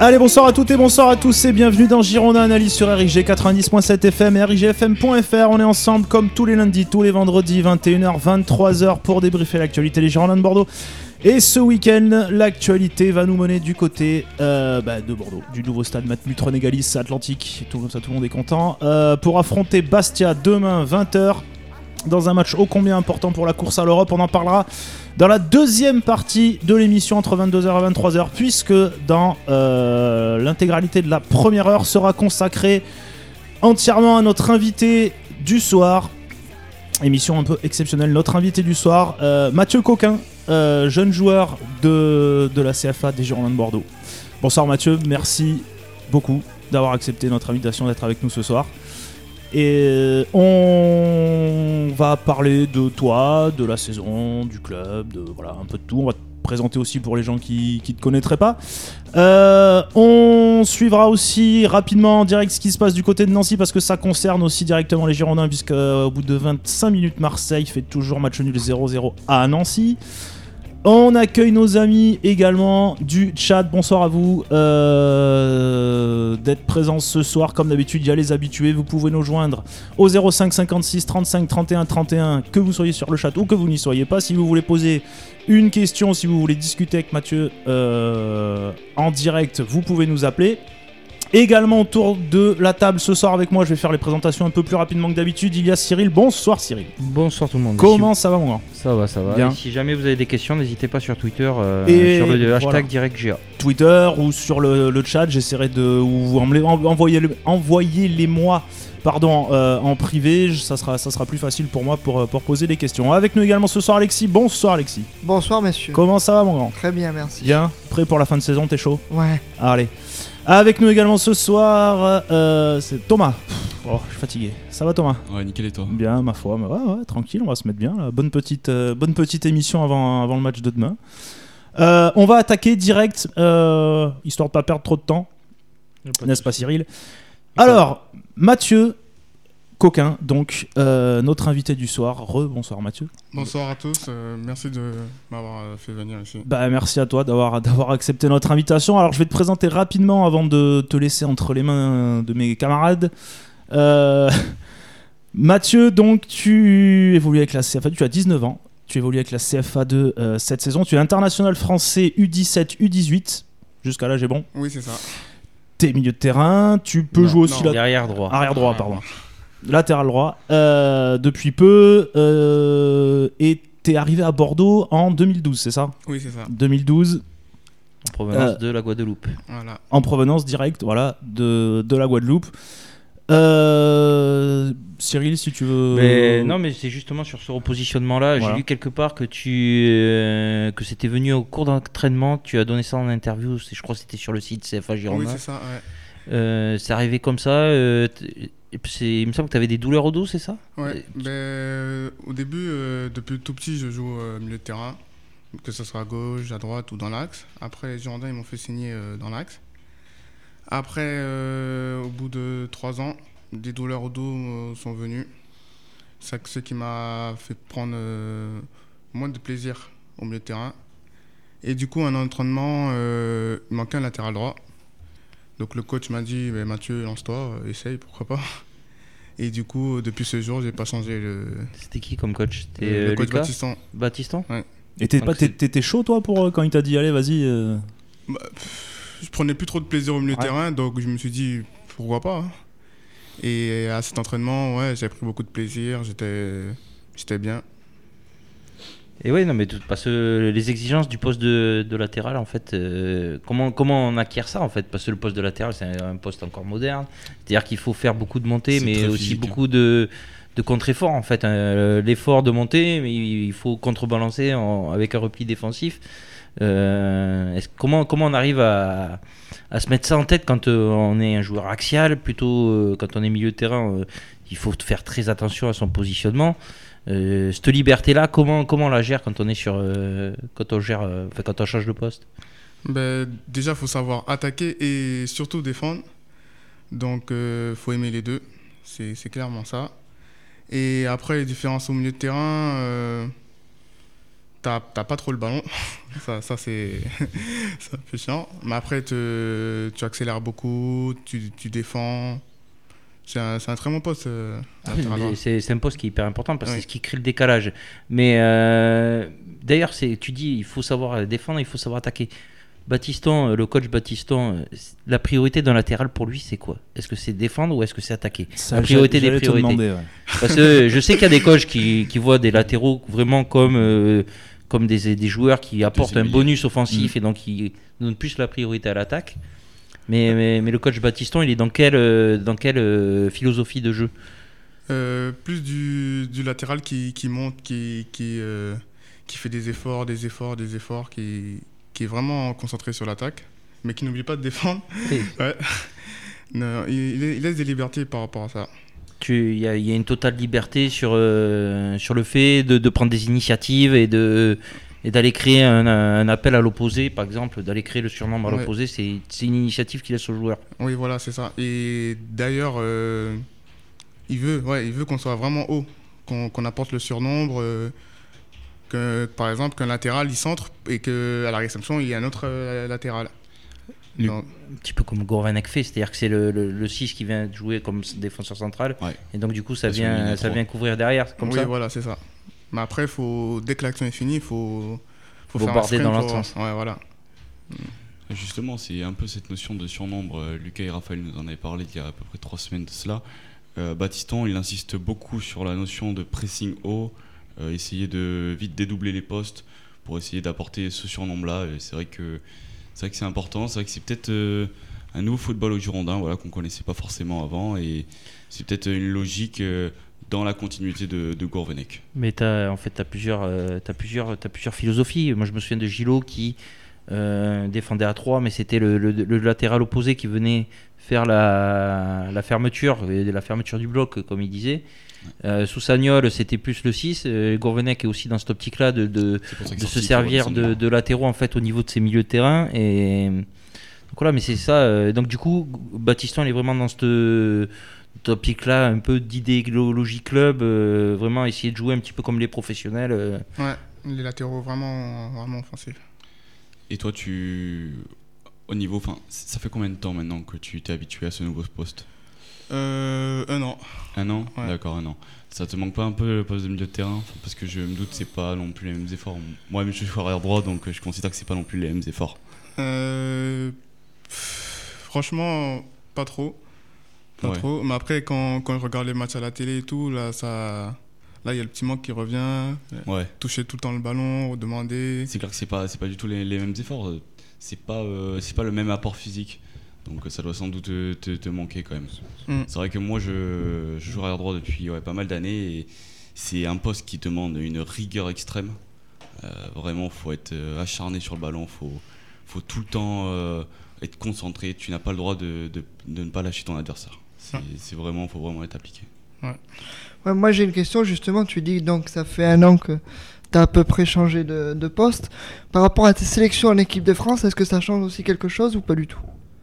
Allez, bonsoir à toutes et bonsoir à tous et bienvenue dans Girondin Analyse sur RIG 90.7 FM et RIGFM.fr. On est ensemble comme tous les lundis, tous les vendredis, 21h, 23h pour débriefer l'actualité des Girondins de Bordeaux. Et ce week-end, l'actualité va nous mener du côté de Bordeaux, du nouveau stade Matmut Renégalis Atlantique, tout comme ça tout le monde est content, pour affronter Bastia demain 20h. Dans un match ô combien important pour la course à l'Europe. On en parlera dans la deuxième partie de l'émission entre 22h et 23h, puisque dans l'intégralité de la première heure sera consacrée entièrement à notre invité du soir. Émission un peu exceptionnelle. Notre invité du soir, Mathieu Coquin, jeune joueur de la CFA des Girondins de Bordeaux. Bonsoir Mathieu, merci beaucoup d'avoir accepté notre invitation d'être avec nous ce soir. Et on va parler de toi, de la saison, du club, voilà, un peu de tout. On va te présenter aussi pour les gens qui ne te connaîtraient pas. On suivra aussi rapidement en direct ce qui se passe du côté de Nancy parce que ça concerne aussi directement les Girondins puisqu'au bout de 25 minutes, Marseille fait toujours match nul 0-0 à Nancy. On accueille nos amis également du chat. Bonsoir à vous d'être présents ce soir. Comme d'habitude, il y a les habitués. Vous pouvez nous joindre au 05 56 35 31 31, que vous soyez sur le chat ou que vous n'y soyez pas. Si vous voulez poser une question, si vous voulez discuter avec Mathieu en direct, vous pouvez nous appeler. Également autour de la table ce soir avec moi, je vais faire les présentations un peu plus rapidement que d'habitude. Il y a Cyril. Bonsoir Cyril. Bonsoir tout le monde. Comment ça va mon gars ? Ça va. Bien. Et si jamais vous avez des questions, n'hésitez pas sur Twitter, sur le hashtag DirectGA. Twitter ou sur le chat, j'essaierai de envoyez-les-moi en privé, ça sera plus facile pour moi pour poser des questions. Avec nous également ce soir Alexis. Bonsoir Alexis. Bonsoir messieurs. Comment ça va mon grand ? Très bien, merci. Bien, prêt pour la fin de saison, t'es chaud ? Ouais. Allez. Avec nous également ce soir, c'est Thomas. Oh, je suis fatigué. Ça va Thomas ? Ouais, nickel et toi ? Bien, ma foi. Mais ouais, tranquille, on va se mettre bien. Là. Bonne petite émission avant le match de demain. On va attaquer direct, histoire de pas perdre trop de temps. N'est-ce pas Cyril ? Alors, Mathieu Coquin, donc notre invité du soir. Bonsoir Mathieu. Bonsoir à tous, merci de m'avoir fait venir ici. Merci à toi d'avoir accepté notre invitation. Alors je vais te présenter rapidement avant de te laisser entre les mains de mes camarades. Mathieu, donc tu évolues avec la CFA, tu as 19 ans, tu évolues avec la CFA2 cette saison, tu es international français U17, U18, jusqu'à là j'ai bon. Oui c'est ça. T'es milieu de terrain, tu peux jouer aussi arrière droit. Arrière droit, pardon. Latéral droit, depuis peu, et t'es arrivé à Bordeaux en 2012, c'est ça ? Oui, c'est ça. 2012. En provenance de la Guadeloupe. Voilà. En provenance directe, voilà, de la Guadeloupe. Cyril, si tu veux... Mais c'est justement sur ce repositionnement-là, voilà. J'ai lu quelque part que que c'était venu au cours d'entraînement, tu as donné ça en interview, je crois que c'était sur le site CFA Girondins. Oui, c'est ça, ouais. C'est arrivé comme ça, il me semble que tu avais des douleurs au dos, c'est ça ? Ouais, au début, depuis tout petit, je joue milieu de terrain, que ce soit à gauche, à droite ou dans l'axe. Après, les Girondins, ils m'ont fait signer dans l'axe. Après, au bout de 3 ans, des douleurs au dos sont venues. C'est ce qui m'a fait prendre moins de plaisir au milieu de terrain. Et du coup, un entraînement, il manquait un latéral droit. Donc le coach m'a dit Mathieu, lance-toi, essaye, pourquoi pas. Et du coup, depuis ce jour, j'ai pas changé C'était qui comme coach ? C'était le coach Lucas Baptiston. Ouais. Et t'étais chaud toi quand il t'a dit allez vas-y Je prenais plus trop de plaisir au milieu de terrain, donc je me suis dit pourquoi pas. Et à cet entraînement, j'ai pris beaucoup de plaisir, j'étais bien. Et oui, non, mais parce que les exigences du poste de latéral, en fait, comment on acquiert ça, en fait ? Parce que le poste de latéral, c'est un poste encore moderne. C'est-à-dire qu'il faut faire beaucoup de montées, mais aussi physique. Beaucoup de contre-efforts, en fait. L'effort de monter, mais il faut contrebalancer avec un repli défensif. Comment on arrive à se mettre ça en tête quand on est un joueur axial, plutôt quand on est milieu de terrain, il faut faire très attention à son positionnement. Cette liberté-là, comment on la gère quand on est quand on change de poste ? Déjà, il faut savoir attaquer et surtout défendre. Donc, faut aimer les deux. C'est clairement ça. Et après, les différences au milieu de terrain, t'as pas trop le ballon. ça c'est c'est un peu chiant. Mais après, tu accélères beaucoup, tu défends. C'est un très bon poste. Latéral droit. C'est un poste qui est hyper important parce que Oui. c'est ce qui crée le décalage. Mais d'ailleurs, tu dis il faut savoir défendre, il faut savoir attaquer. Baptiston, le coach Baptiston, la priorité d'un latéral pour lui, c'est quoi? Est-ce que c'est défendre ou est-ce que c'est attaquer? Ça, La priorité des j'allais te priorités. demander, ouais. Parce que je sais qu'il y a des coachs qui voient des latéraux vraiment comme des joueurs qui apportent un ailiers. bonus offensif et donc qui donnent plus la priorité à l'attaque. Mais le coach Baptiston, il est dans quelle philosophie de jeu? Plus du latéral qui monte, qui fait des efforts, qui est vraiment concentré sur l'attaque, mais qui n'oublie pas de défendre. Oui. Ouais. Non, il laisse des libertés par rapport à ça. Il y a une totale liberté sur le fait de prendre des initiatives et d'aller créer un appel à l'opposé, par exemple, d'aller créer le surnombre à Ouais. l'opposé, c'est une initiative qu'il laisse au joueur. Oui, voilà, c'est ça. Et d'ailleurs, il veut qu'on soit vraiment haut, qu'on apporte le surnombre, par exemple qu'un latéral il centre et qu'à la réception il y a un autre latéral. Donc, Un petit peu comme Gourvenec fait, c'est-à-dire que c'est le 6 qui vient jouer comme défenseur central, Ouais. et donc du coup ça Parce que lui, il est vient trois. couvrir derrière, comme oui, ça. voilà, c'est ça. Mais après, dès que l'action est finie, il faut faire un Bombarder sprint dans l'autre pour- sens. Ouais, voilà. Justement, c'est un peu cette notion de surnombre. Lucas et Raphaël nous en avaient parlé il y a à peu près 3 semaines de cela. Baptiston, il insiste beaucoup sur la notion de pressing haut, essayer de vite dédoubler les postes pour essayer d'apporter ce surnombre-là. Et c'est vrai que c'est important. C'est vrai que c'est peut-être un nouveau football au Girondin, voilà, qu'on connaissait pas forcément avant, et c'est peut-être une logique dans la continuité de Gourvenec. Mais t'as plusieurs philosophies. Moi je me souviens de Gilo qui défendait à 3, mais c'était le latéral opposé qui venait faire la fermeture du bloc, comme il disait. Sous Sagnol, c'était plus le 6. Gourvenec est aussi dans cette optique-là de C'est pour ça que se sorti servir Thibaut Descendant. de latéraux en fait au niveau de ses milieux de terrain. Et donc voilà, mais c'est ça. Donc du coup, Baptiston il est vraiment dans cette optique-là, un peu d'idéologie club, vraiment essayer de jouer un petit peu comme les professionnels. Ouais, les latéraux vraiment offensifs. Et toi, au niveau, enfin, ça fait combien de temps maintenant que tu t'es habitué à ce nouveau poste? Un an. 1 an? Ouais. D'accord, 1 an. Ça te manque pas un peu le poste de milieu de terrain? Enfin, parce que je me doute que c'est pas non plus les mêmes efforts. Moi-même, je suis arrière droit, donc je considère que c'est pas non plus les mêmes efforts. Franchement, pas trop. Pas Ouais. trop. Mais après, quand je regarde les matchs à la télé et tout, là, il y a le petit manque qui revient. Ouais. Toucher tout le temps le ballon, demander. C'est clair que c'est pas du tout les mêmes efforts. C'est pas le même apport physique. Donc ça doit sans doute te manquer quand même. Mm. C'est vrai que moi je joue arrière droit depuis pas mal d'années, et c'est un poste qui demande une rigueur extrême. Vraiment, faut être acharné sur le ballon, faut tout le temps être concentré. Tu n'as pas le droit de ne pas lâcher ton adversaire. Faut vraiment être appliqué. Ouais, moi j'ai une question justement, tu dis donc ça fait 1 an que tu as à peu près changé de poste. Par rapport à tes sélections en équipe de France, est-ce que ça change aussi quelque chose ou pas du tout?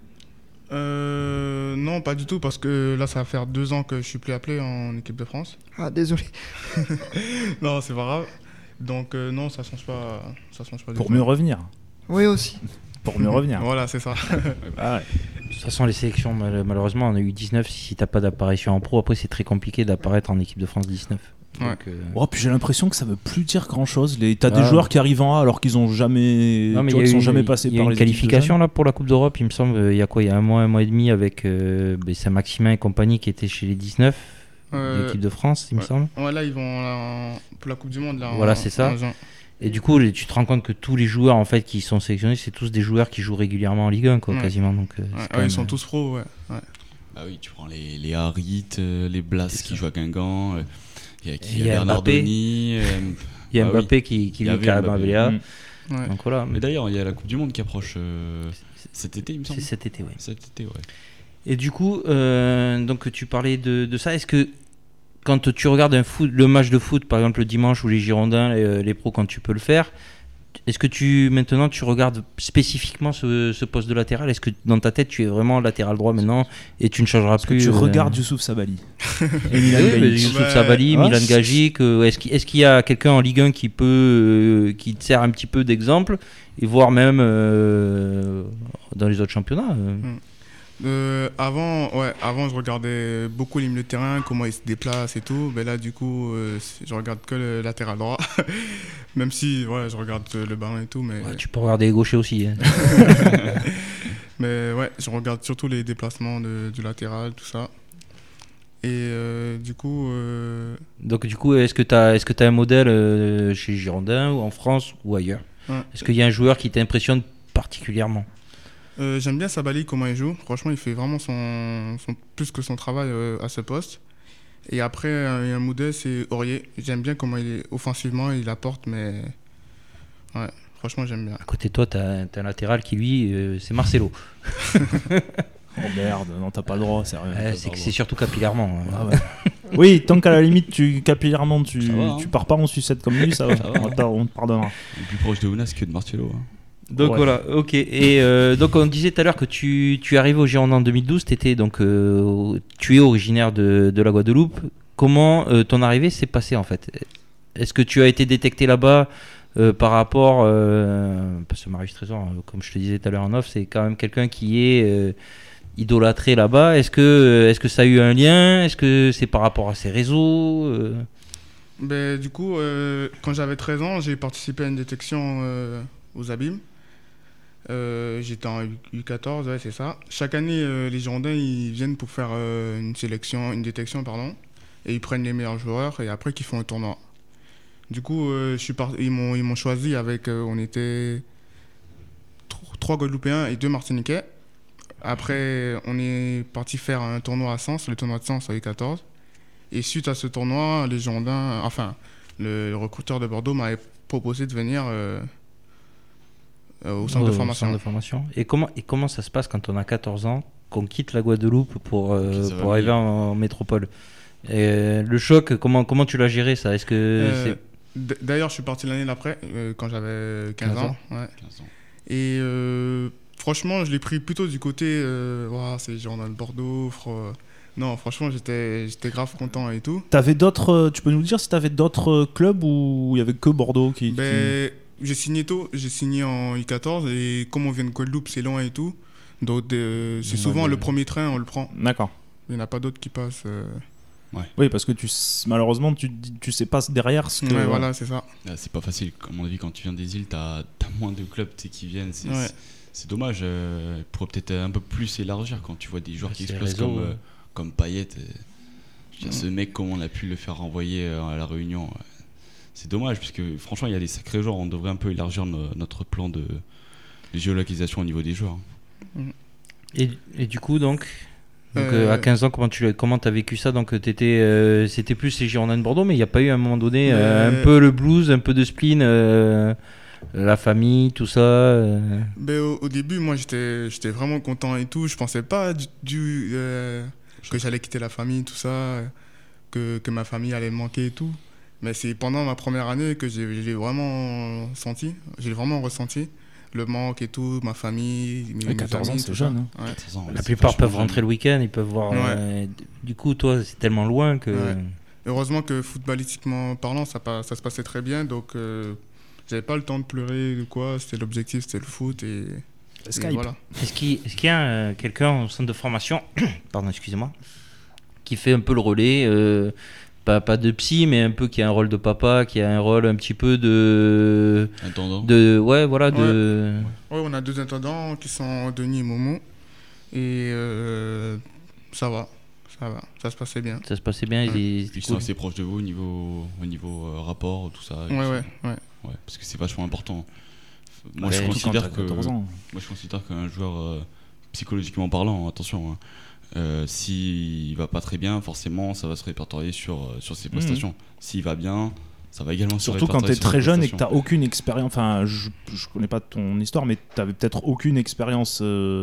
Non, pas du tout, parce que là, ça va faire 2 ans que je suis plus appelé en équipe de France. Ah désolé. Non, c'est pas grave. Donc non, ça change pas du Pour tout. mieux revenir. Oui aussi. Pour mieux revenir. Voilà, c'est ça. Ah ouais. De toute façon, les sélections, malheureusement, on a eu 19. Si t'as pas d'apparition en pro, après c'est très compliqué d'apparaître en équipe de France 19. Ouais. Donc, Oh, puis j'ai l'impression que ça veut plus dire grand chose. T'as des Ah. joueurs qui arrivent en A alors qu'ils ont jamais, non, mais tu vois, il y a qu'ils sont eu- jamais passés il y a par une les équipes de qualification jeunes. là pour la Coupe d'Europe, il me semble. Il y a quoi? Il y a un mois et demi avec Saint-Maximin et compagnie qui étaient chez les 19 de l'équipe de France, il me ouais. semble. Ouais, là, ils vont pour la Coupe du Monde. Là, Voilà, c'est ça. en juin. Et du coup, tu te rends compte que tous les joueurs en fait qui sont sélectionnés, c'est tous des joueurs qui jouent régulièrement en Ligue 1, quoi, Ouais. quasiment. Donc, c'est Ouais, quand ils même, sont tous pros, ouais. Bah oui, tu prends les Harit, les Blas C'est qui ça. jouent à Guingamp, il y a Il y a Bernardoni. Il y a Ah Mbappé oui. qui Il y lui avait carrément Mbappé. Véléa. Mm. Ouais. Donc voilà. Mais d'ailleurs, il y a la Coupe du Monde qui approche cet été, il me semble. C'est cet été, ouais. Cet été, ouais. Et du coup, donc tu parlais de ça. Est-ce que quand tu regardes le match de foot, par exemple le dimanche ou les Girondins, les pros, quand tu peux le faire, Est-ce que maintenant tu regardes spécifiquement ce poste de latéral? Est-ce que dans ta tête tu es vraiment latéral droit maintenant et tu ne changeras Est-ce que plus? tu regardes Youssouf Sabaly et Milan Oui, Gajic. Youssouf Sabaly, Ouais. Milan Gajic. Est-ce qu'il y a quelqu'un en Ligue 1 qui qui te sert un petit peu d'exemple et voire même dans les autres championnats? Avant, je regardais beaucoup les milieux de terrain, comment ils se déplacent et tout. Mais là, du coup, je regarde que le latéral droit. Même si, je regarde le ballon et tout. Mais, Ouais, tu peux regarder les gauchers aussi. Hein. mais ouais, je regarde surtout les déplacements du latéral, tout ça. Et du coup, Donc du coup, est-ce que tu as un modèle chez Girondins ou en France ou ailleurs? Ouais. Est-ce qu'il y a un joueur qui t'impressionne particulièrement? j'aime bien Sabaly, comment il joue. Franchement, il fait vraiment plus que son travail à ce poste. Et après, il y a un modèle, c'est Aurier. J'aime bien comment il est offensivement, il apporte, mais ouais, franchement, j'aime bien. À côté de toi, tu as un latéral qui, lui, c'est Marcelo. Oh merde, non, t'as pas le droit, sérieux. C'est surtout capillairement. Ah ouais. Oui, tant qu'à la limite, capillairement, Ça va, hein. tu pars pas en sucette comme lui, ça va. On te pardonnera. Il est plus proche de Ounas que de Marcelo. Hein. Donc Ouais. voilà, ok. Et donc on disait tout à l'heure que tu es arrivé au Girondins en 2012, tu es originaire de la Guadeloupe. Comment ton arrivée s'est passée en fait? Est-ce que tu as été détecté là-bas par rapport... parce que Marius Trésor, comme je te disais tout à l'heure en off, c'est quand même quelqu'un qui est idolâtré là-bas. Est-ce que ça a eu un lien? Est-ce que c'est par rapport à ses réseaux? Ben, du coup, quand j'avais 13 ans, j'ai participé à une détection aux abîmes. J'étais en U14, ouais, c'est ça. Chaque année, les Girondins ils viennent pour faire une détection, et ils prennent les meilleurs joueurs et après qu'ils font un tournoi. Du coup, ils m'ont choisi avec, on était 3 Guadeloupéens et 2 Martiniquais. Après, on est parti faire un tournoi à Sens, le tournoi de Sens en U14. Et suite à ce tournoi, les Girondins, le recruteur de Bordeaux m'avait proposé de venir au centre de formation. Et comment ça se passe quand on a 14 ans, qu'on quitte la Guadeloupe pour va arriver en métropole? Le choc, comment tu l'as géré ça? Est-ce que D'ailleurs, je suis parti l'année d'après, quand j'avais 15 ans. Ouais. 15 ans. Et franchement, je l'ai pris plutôt du côté c'est les Girondins de Bordeaux. Non, franchement, j'étais grave content et tout. Tu peux nous dire si t'avais d'autres clubs où il y avait que Bordeaux qui... J'ai signé tôt, j'ai signé en U14 et comme on vient de Guadeloupe, c'est loin et tout. Donc c'est souvent le premier train, on le prend. D'accord. Il n'y en a pas d'autres qui passent. Oui, parce que malheureusement, tu sais pas derrière ce que... Ouais, voilà, c'est ça. Ah, c'est pas facile. Comme on a dit, quand tu viens des îles, t'as moins de clubs qui viennent. C'est dommage. Il pourrait peut-être un peu plus élargir quand tu vois des joueurs qui explosent comme Payet. Je veux dire, ce mec, comment on a pu le faire renvoyer à la Réunion. C'est dommage, parce que franchement, il y a des sacrés joueurs. On devrait un peu élargir notre plan de géolocalisation au niveau des joueurs. Et du coup, donc à 15 ans, comment t'as vécu ça? Donc c'était plus les Girondins de Bordeaux, mais il n'y a pas eu à un moment donné un peu le blues, un peu de spleen, la famille, tout ça Au début, moi, j'étais vraiment content et tout. Je pensais pas que j'allais quitter la famille, tout ça, que ma famille allait me manquer et tout. Mais c'est pendant ma première année que j'ai vraiment senti, j'ai vraiment ressenti le manque et tout, ma famille, mes 14 ans, amis, c'est tout jeune. ça. Ouais. 14 ans, La c'est plupart vachement peuvent rentrer le week-end, ils peuvent voir. Du coup, toi, c'est tellement loin que. Ouais. Heureusement que footballistiquement parlant, ça se passait très bien, donc j'avais pas le temps de pleurer ou quoi. C'était l'objectif, c'était le foot et Skype. voilà. Est-ce qu'il y a quelqu'un au centre de formation, pardon, excusez-moi, qui fait un peu le relais, pas de psy, mais un peu qui a un rôle de papa, qui a un rôle un petit peu de. Intendant. Ouais, voilà, de. Ouais, on a 2 intendants qui sont Denis et Momo, et ça va, ça se passait bien. Ça se passait bien, Puis ils sont assez proches de vous au niveau rapport, tout ça. Ouais. Parce que c'est vachement important. Moi, Ouais, je surtout quand considère t'as 14 ans. Moi, je considère qu'un joueur, psychologiquement parlant, attention, s'il va pas très bien, forcément, ça va se répertorier sur ses prestations. S'il va bien, ça va également se Surtout quand répertorier t'es sur très ses jeune et que prestations. t'as aucune expérience. Enfin, je connais pas ton histoire, mais t'avais peut-être aucune expérience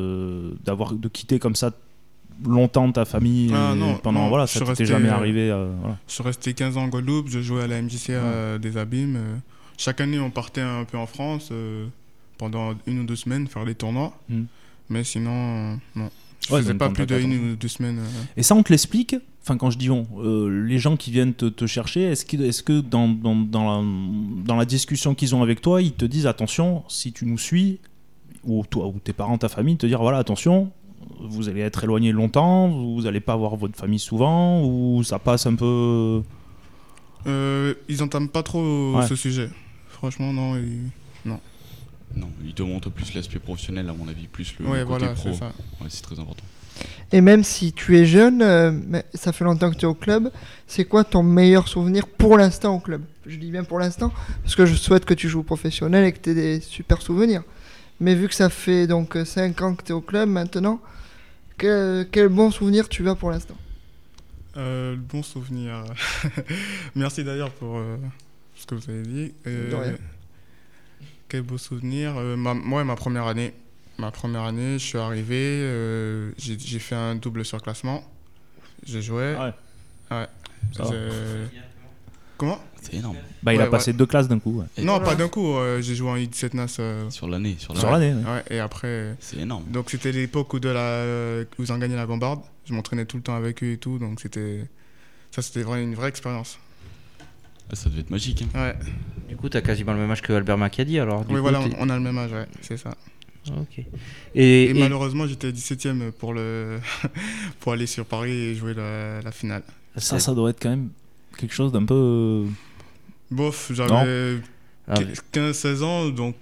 de quitter comme ça longtemps ta famille non, ça t'était jamais arrivé. Je suis resté 15 ans en Guadeloupe, je jouais à la MJC des Abîmes. chaque année, on partait un peu en France pendant 1 ou 2 semaines faire des tournois. Mais sinon, non. Je faisais pas plus de 1 ou 2 semaines. Et ça, on te l'explique? Enfin, quand je dis on, les gens qui viennent te chercher, est-ce que dans la discussion qu'ils ont avec toi, ils te disent attention, si tu nous suis, ou toi, ou tes parents, ta famille, te dire voilà, attention, vous allez être éloigné longtemps, vous n'allez pas voir votre famille souvent, ou ça passe un peu... Ils entament pas trop Ouais. ce sujet. Franchement, non. Non. Non, ils te montrent plus l'aspect professionnel, à mon avis, plus le Ouais, côté voilà, pro. c'est ça. Ouais, c'est très important. Et même si tu es jeune, mais ça fait longtemps que tu es au club, c'est quoi ton meilleur souvenir pour l'instant au club? Je dis bien pour l'instant, parce que je souhaite que tu joues professionnel et que tu aies des super souvenirs. Mais vu que ça fait donc 5 ans que tu es au club maintenant, quel bon souvenir tu as pour l'instant? Bon souvenir. Merci d'ailleurs pour ce que vous avez dit. De rien. Quel beau souvenir. Ma première année. Ma première année, je suis arrivé, j'ai fait un double surclassement. J'ai joué. Ouais. Ça va. Comment? C'est énorme. Bah, il a Ouais, passé 2 classes d'un coup. Ouais. Et Non, pas d'un coup. J'ai joué en U17 NAS. Sur l'année. Sur l'année. Ouais. Ouais, et après. C'est énorme. Donc c'était l'époque où ils ont gagné la Bombarde. Je m'entraînais tout le temps avec eux et tout, donc c'était une vraie expérience. Ah, ça devait être magique. Hein. Ouais. Du coup, t'as quasiment le même âge que Albert Macadi alors. Du Oui, coup, voilà, t'es- on a le même âge, ouais, c'est ça. Ok. Et Et malheureusement, j'étais 17ème pour aller sur Paris et jouer la finale. Ça doit être quand même quelque chose d'un peu... Bof, j'avais Ah ouais. 15-16 ans, donc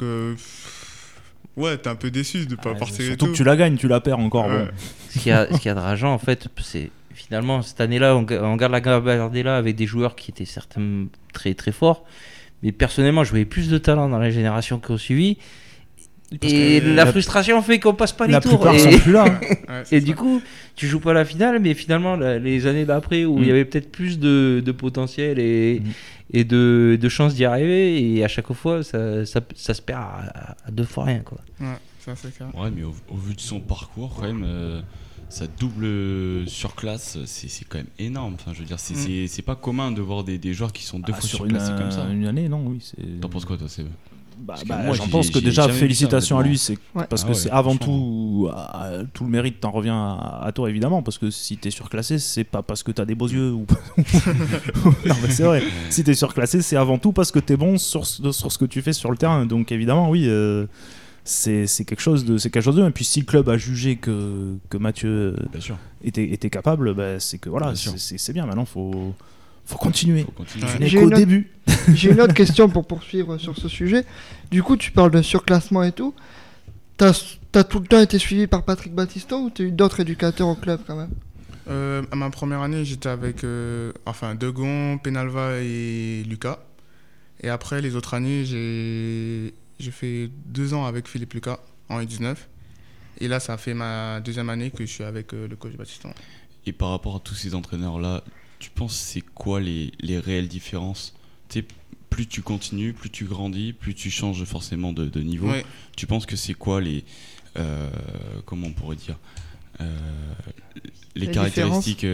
ouais, t'es un peu déçu de pas partir et Surtout tout. que tu la gagnes, tu la perds encore. Ouais. Bon. ce qu'il y a de rageant en fait, c'est finalement cette année-là, on garde la Gabardella avec des joueurs qui étaient certains très très forts. Mais personnellement, je voyais plus de talent dans la génération qui ont suivi. Et la frustration fait qu'on passe pas les La tours. plupart Et, sont plus là. Ouais, c'est et ça. du coup, tu joues pas la finale, mais finalement, les années d'après où il y avait peut-être plus de potentiel et de chances d'y arriver, et à chaque fois, ça se perd à 2 fois rien. Quoi. Ouais, ça c'est clair. Ouais, mais au vu de son parcours, quand même, sa double surclasse, c'est quand même énorme. Enfin, je veux dire, c'est pas commun de voir des joueurs qui sont 2 fois Sur surclassés comme ça. une année, non, oui. C'est... T'en penses quoi, toi, c'est Parce que moi, J'en pense que j'ai déjà, jamais vu ça, félicitations à honnêtement. lui, c'est Ouais. parce Ah que ouais, c'est avant franchement. tout le mérite t'en revient à toi évidemment, parce que si t'es surclassé, c'est pas parce que t'as des beaux yeux ou non mais c'est vrai. Si t'es surclassé, c'est avant tout parce que t'es bon sur ce que tu fais sur le terrain. Donc évidemment, oui, c'est quelque chose de Et puis si le club a jugé que Mathieu Bien sûr. était capable, bah, c'est que voilà, Bien sûr. c'est bien. Maintenant, faut continuer. Faut continuer. Ouais. Tu n'es J'ai qu'au une autre- début. J'ai une autre question pour poursuivre sur ce sujet. Du coup, tu parles de surclassement et tout. T'as tout le temps été suivi par Patrick Battiston ou t'as eu d'autres éducateurs au club quand même? À ma première année, j'étais avec Degon, Penalva et Lucas. Et après, les autres années, j'ai fait 2 ans avec Philippe Lucas en U19. Et là, ça fait ma 2e année que je suis avec le coach Battiston. Et par rapport à tous ces entraîneurs-là, tu penses c'est quoi les réelles différences? Tu sais, plus tu continues, plus tu grandis, plus tu changes forcément de niveau. Ouais. Tu penses que c'est quoi les... comment on pourrait dire les Les caractéristiques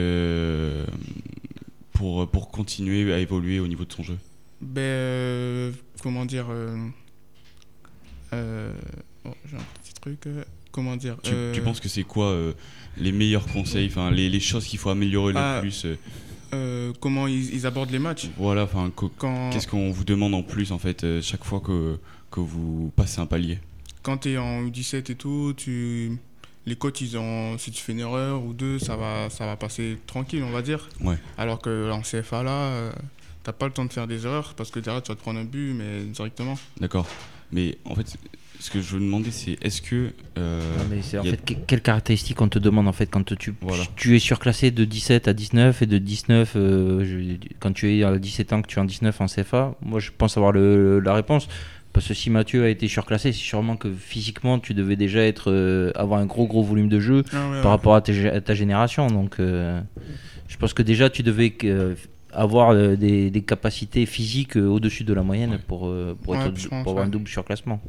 pour continuer à évoluer au niveau de ton jeu? Comment dire j'ai un petit truc. Comment dire Tu penses que c'est quoi les meilleurs conseils, enfin les choses qu'il faut améliorer le plus comment ils abordent les matchs. Voilà, enfin Quand, qu'est-ce qu'on vous demande en plus en fait chaque fois que vous passez un palier? quand tu es en U17 et tout, les coachs, si tu fais une erreur ou deux, ça va passer tranquille, on va dire. Ouais. Alors qu'en CFA, là, t'as pas le temps de faire des erreurs parce que derrière, tu vas te prendre un but, mais directement. D'accord. Mais en fait, ce que je veux demander, c'est est-ce que... Mais c'est en y a- fait quelles caractéristiques on te demande en fait quand Voilà. tu es surclassé de 17 à 19 et de 19 quand tu es à 17 ans que tu es en 19 en CFA. Moi je pense avoir la réponse parce que si Mathieu a été surclassé, c'est sûrement que physiquement tu devais déjà avoir un gros volume de jeu par rapport à ta génération. Donc je pense que déjà tu devais avoir des capacités physiques au-dessus de la moyenne Ouais. pour je pense, avoir un ouais. double surclassement.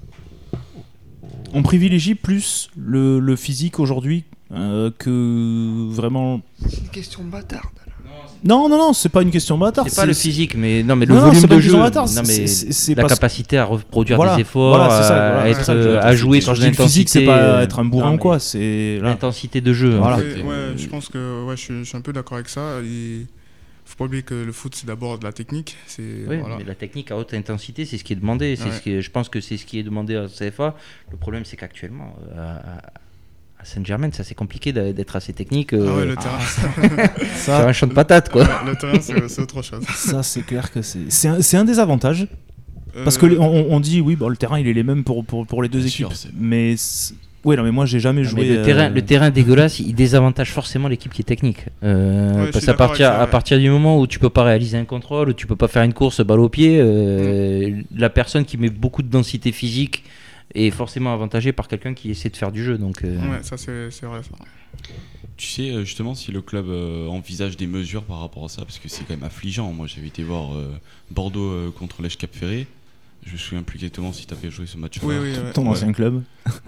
On privilégie plus le physique aujourd'hui que vraiment. C'est une question bâtarde. Non, Non, c'est pas une question de bâtard. C'est pas le physique, mais le Non, volume c'est pas de une jeu, question de bâtard, non, mais c'est la parce- capacité à reproduire Voilà, des efforts, voilà, c'est ça, à voilà, c'est ça que je veux à jouer Quand sur je dis le physique, c'est l'intensité, pas être un bourrin non, ou quoi, mais c'est là. l'intensité de jeu. Voilà. En fait, Ouais, je pense que je suis un peu d'accord avec ça. Il faut pas oublier que le foot, c'est d'abord de la technique. Oui, Voilà. mais la technique à haute intensité, c'est ce qui est demandé. Je pense que c'est ce qui est demandé à CFA. Le problème, c'est qu'actuellement, à Saint-Germain, c'est assez compliqué d'être assez technique. Ah ouais, le terrain, C'est un champ de patates, quoi. le terrain, c'est autre chose. Ça, c'est clair que c'est un désavantage. Parce que on dit, oui, bon, le terrain, il est les mêmes pour les deux Bien équipes. sûr, c'est- Mais oui, non, mais moi, j'ai jamais Non, joué. mais le terrain dégueulasse, il désavantage forcément l'équipe qui est technique. je Parce suis qu'à d'accord avec ça, à ouais. partir du moment où tu peux pas réaliser un contrôle, où tu peux pas faire une course balle au pied, la personne qui met beaucoup de densité physique est forcément avantagée par quelqu'un qui essaie de faire du jeu. Donc, Ouais, ça, c'est vrai, ça. Tu sais justement si le club envisage des mesures par rapport à ça, parce que c'est quand même affligeant. Moi j'avais été voir Bordeaux contre l'Èche Cap Ferré. Je me souviens plus exactement si tu avais joué ce match-là. Oui, oui, ouais. Ton ancien club.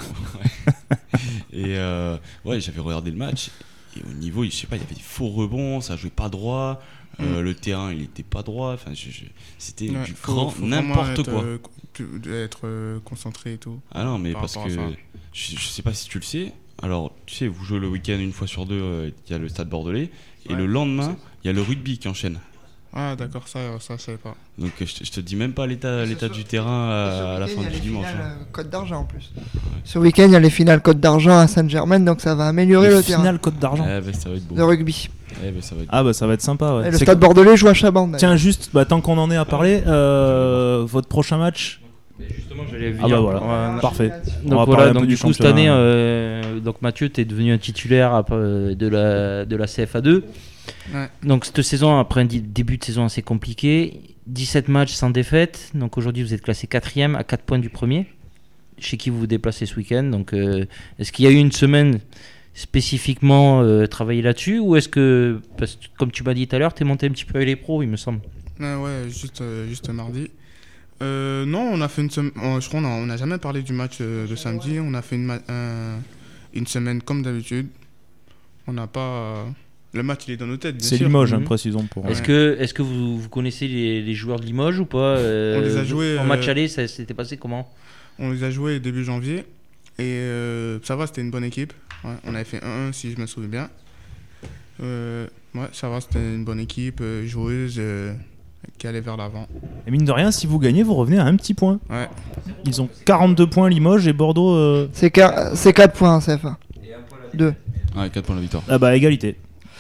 Et ouais, j'avais regardé le match. Et au niveau, je sais pas, il y avait des faux rebonds, ça jouait pas droit. Le terrain, il était pas droit. Enfin, c'était Ouais, du faut grand vraiment n'importe être, quoi. Être concentré et tout. Ah non, mais par parce rapport que à ça. je sais pas si tu le sais. Alors, tu sais, vous jouez le week-end une fois sur deux, il y a le Stade Bordelais. Et Ouais, le lendemain, il y a le rugby qui enchaîne. Ah, d'accord, ça, je savais pas. Donc, je te dis même pas l'état du terrain à la fin du dimanche. hein. Côte d'Argent en plus. Ce week-end, il y a les finales Côte d'Argent à Saint-Germain, donc ça va améliorer le terrain Finale Côte d'Argent. Eh ben, ça va être beau. de rugby. Eh ben, ça va être Ah bah ça va être sympa. Ouais. Et le C'est Stade Bordelais joue à Chabannes. Tiens, juste, tant qu'on en est à parler, votre prochain match. justement, j'allais Ah bah voilà, parfait. On va Donc parler voilà, un donc peu du du coup cette année, championnat. donc Mathieu, tu es devenu un titulaire de la CFA2. Ouais. Donc cette saison, après un début de saison assez compliqué, 17 matchs sans défaite. Donc aujourd'hui, vous êtes classé 4e à 4 points du premier. Chez qui vous vous déplacez ce week-end. Donc est-ce qu'il y a eu une semaine spécifiquement travaillée là-dessus, ou est-ce que, parce que comme tu m'as dit tout à l'heure, tu es monté un petit peu avec les pros, il me semble. Ouais, juste mardi. Non, on a fait une semaine. Je crois on n'a jamais parlé du match de samedi. On a fait une semaine comme d'habitude. On n'a pas. Le match, il est dans nos têtes, bien C'est sûr. Limoges, Mhm. précisons pour. Est-ce que vous connaissez les joueurs de Limoges ou pas On les a joués, en match aller, ça s'était passé comment? On les a joués début janvier. Et ça va, c'était une bonne équipe. Ouais, on avait fait 1-1, si je me souviens bien. Ouais, ça va, c'était une bonne équipe, joueuse, qui allait vers l'avant. Et mine de rien, si vous gagnez, vous revenez à un petit point. Ouais. Ils ont 42 points Limoges et Bordeaux. C'est 4 points en CFA. 2. Ouais, 4 points la victoire. Ah bah égalité.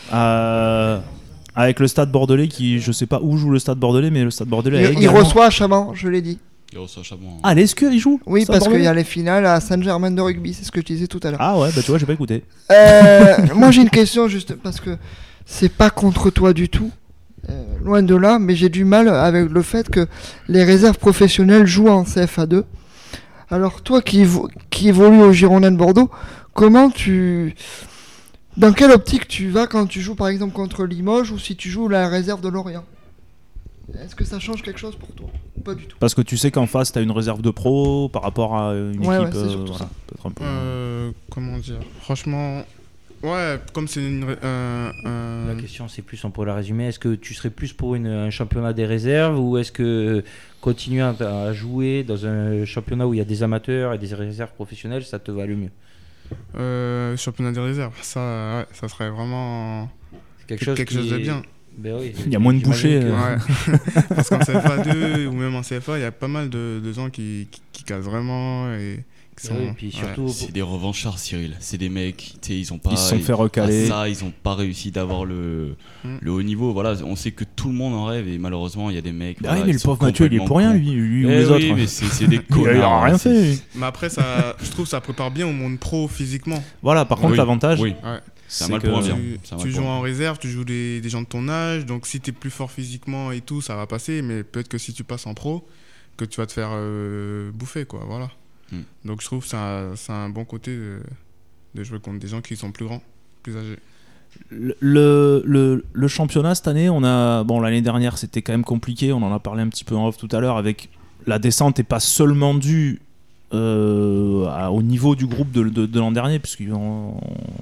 Avec le Stade Bordelais qui, je sais pas où joue le Stade Bordelais, mais le Stade Bordelais a Il également... reçoit à Chabannes, je l'ai dit. Il reçoit Chabon. Ah, l'Escure, il joue Oui, Stade parce qu'il y Bordelais a les finales à Saint-Germain de rugby, c'est ce que je disais tout à l'heure. Ah ouais, bah tu vois, j'ai pas écouté. Moi j'ai une question juste parce que c'est pas contre toi du tout, loin de là, mais j'ai du mal avec le fait que les réserves professionnelles jouent en CFA2. Alors toi qui évolue au Girondin de Bordeaux, dans quelle optique tu vas quand tu joues par exemple contre Limoges ou si tu joues la réserve de Lorient? Est-ce que ça change quelque chose pour toi? Pas du tout. Parce que tu sais qu'en face, t'as une réserve de pro par rapport à une Ouais, équipe. ouais, c'est surtout voilà, ça. peut-être un peu. Comment dire? Franchement, ouais, comme c'est La question, c'est plus, on pourrait la résumer, est-ce que tu serais plus pour un championnat des réserves, ou est-ce que continuer à jouer dans un championnat où il y a des amateurs et des réserves professionnelles, ça te va le mieux? championnat des réserves, ça, ouais, ça serait vraiment C'est quelque chose de bien. Ben oui, Il y a moins de j'imagine bouchées, que- Ouais. Parce qu'en CFA2 ou même en CFA, il y a pas mal de gens qui cassent vraiment et qui sont. Oui, et puis surtout, C'est des revanchards, Cyril. C'est des mecs, tu sais, ils ont pas. Ils se sont fait recaler. Ça, ils ont pas réussi d'avoir le haut niveau. Voilà, on sait que tout le monde en rêve et malheureusement, il y a des mecs. Ah voilà, oui, mais ils le sont pauvre Mathieu, il est pour rien, complètement lui ou cons. les Eh autres. oui, mais c'est des Il connards. a rien c'est- fait. lui. Mais après, je trouve que ça prépare bien au monde pro physiquement. Voilà, par contre, Oui, l'avantage, oui. Ouais. C'est un c'est mal que pour un bien. Tu, C'est un mal tu pour joues un en réserve, tu joues des gens de ton âge, donc si tu es plus fort physiquement et tout, ça va passer, mais peut-être que si tu passes en pro, que tu vas te faire bouffer, quoi, voilà. Donc je trouve que c'est un bon côté de jouer contre des gens qui sont plus grands, plus âgés. le championnat cette année, l'année dernière c'était quand même compliqué, on en a parlé un petit peu en off tout à l'heure, avec la descente et pas seulement due au niveau du groupe de l'an dernier, puisqu'ils ont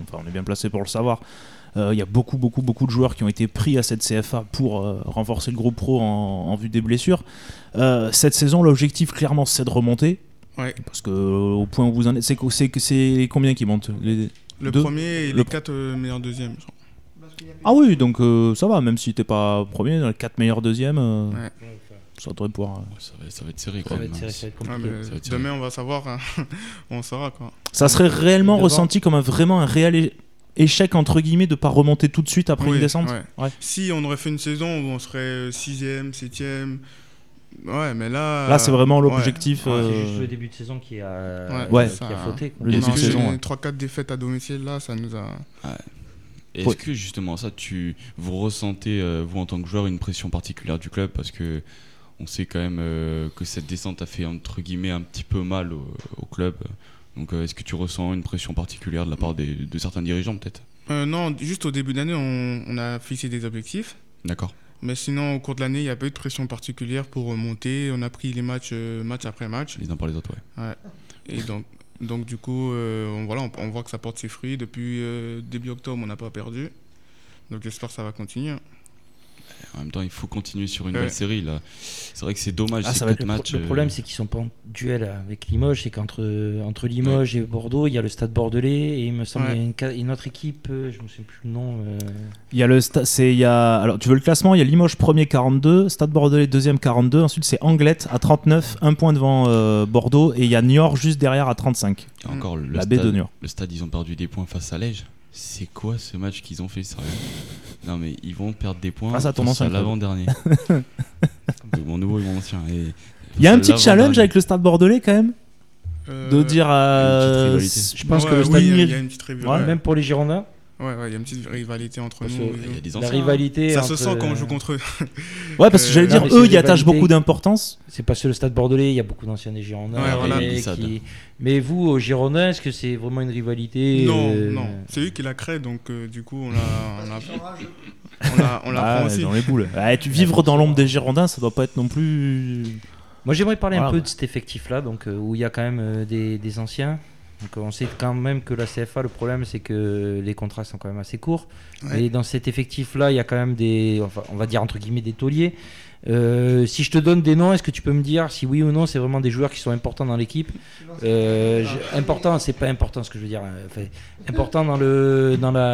on est bien placé pour le savoir. Il y a beaucoup de joueurs qui ont été pris à cette CFA pour renforcer le groupe pro en vue des blessures. Cette saison, l'objectif clairement c'est de remonter. Ouais. Parce que au point où vous en êtes, c'est combien qui montent Le deux premier et les 4 meilleurs deuxièmes. Genre. Ah oui, donc ça va, même si t'es pas premier, dans les 4 meilleurs deuxièmes, Ouais. ça devrait pouvoir. Ça va être serré Ça quand va même. être serré, ça va être Ouais, compliqué. mais Ça va être serré. demain, on va savoir. Hein. On saura quoi. Ça serait réellement Devant. ressenti comme vraiment un réel échec entre guillemets de pas remonter tout de suite après une descente. Ouais. Ouais. Si on aurait fait une saison où on serait 6ème, 7ème. Ouais, mais là. Là, c'est vraiment ouais. l'objectif. C'est juste le début de saison qui a, Ouais. qui a fauté, quoi. Le début de saison, ouais. 3-4 défaites à domicile, là, ça nous a. Est-ce Ouais. que justement ça, vous ressentez, vous en tant que joueur, une pression particulière du club parce que on sait quand même que cette descente a fait entre guillemets un petit peu mal au club. Donc est-ce que tu ressens une pression particulière de la part de certains dirigeants peut-être? Non, juste au début d'année, on a fixé des objectifs. D'accord. Mais sinon, au cours de l'année, il n'y a pas eu de pression particulière pour monter. On a pris les matchs après match. Les uns par les autres, ouais. Ouais. Et donc du coup, on voit que ça porte ses fruits. Depuis début octobre, on n'a pas perdu. Donc j'espère que ça va continuer. En même temps, il faut continuer sur une Ouais. belle série là. C'est vrai que c'est dommage, Ah, ces ça va 4 être matchs. Le problème, c'est qu'ils sont pas en duel avec Limoges. C'est entre Limoges et Bordeaux, il y a le Stade Bordelais et il me semble Ouais. il y a une autre équipe. Je me souviens plus le nom. Il y a alors tu veux le classement, il y a Limoges premier 42, Stade Bordelais deuxième 42, ensuite c'est Anglette à 39, un point devant Bordeaux, et il y a Niort juste derrière à 35. Et encore La baie de Niort. Le stade, ils ont perdu des points face à Lège. C'est quoi ce match qu'ils ont fait, sérieux? Non mais ils vont perdre des points Face à ton ancien club. l'avant-dernier. Mon nouveau et mon ancien. Et Il y a un petit l'avant-dernier. challenge avec le Stade Bordelais quand même, de dire une petite rivalité. Je pense que le oui, Stade il y Nier- a une petite rivalité. Même pour les Girondins, Ouais, il y a une petite rivalité entre Parce nous. que Il y a des la anciens. rivalité. Ça entre- se sent quand on joue contre eux. Ouais, parce que j'allais dire, non, mais eux, c'est ils attachent rivalité. beaucoup d'importance. C'est parce que le Stade Bordelais, il y a beaucoup d'anciens des Girondins. Ouais, voilà. et Glissade. Mais vous, aux Girondins, est-ce que c'est vraiment une rivalité Non. C'est lui qui l'a créé, donc du coup, on la Ah, prend aussi. dans les boules. Ouais, vivre dans l'ombre des Girondins, ça doit pas être non plus. Moi, j'aimerais parler un Voilà, peu ouais. de cet effectif-là, donc où il y a quand même des anciens. Donc, on sait quand même que la CFA, le problème, c'est que les contrats sont quand même assez courts. Ouais. Et dans cet effectif-là, il y a quand même on va dire entre guillemets des tauliers. Si je te donne des noms, est-ce que tu peux me dire si oui ou non c'est vraiment des joueurs qui sont importants dans l'équipe? Important, c'est pas important ce que je veux dire. Enfin, important dans le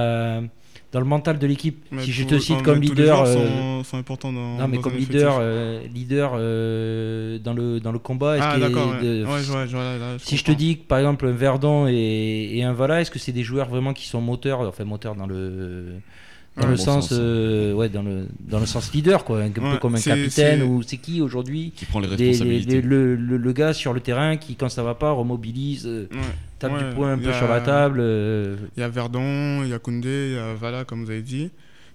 mental de l'équipe. Mais Si je tous- te cite mais comme tous les leader, joueurs sont importants dans. non mais dans comme un leader, effectif. dans le combat. Ah, est-ce qu'il est d'accord. de- Ouais, je vois, là, si je te dis que par exemple un Verdon et un Vala, est-ce que c'est des joueurs vraiment qui sont moteurs dans le Ouais, bon sens, sens. dans le sens leader quoi, un peu Ouais, comme un c'est- capitaine c'est- ou c'est qui aujourd'hui Qui prend les responsabilités. le gars sur le terrain qui quand ça va pas remobilise, Ouais. tape Ouais, du poing un il peu y a- sur la table. Il y a Verdon, il y a Koundé, il y a Vala, comme vous avez dit.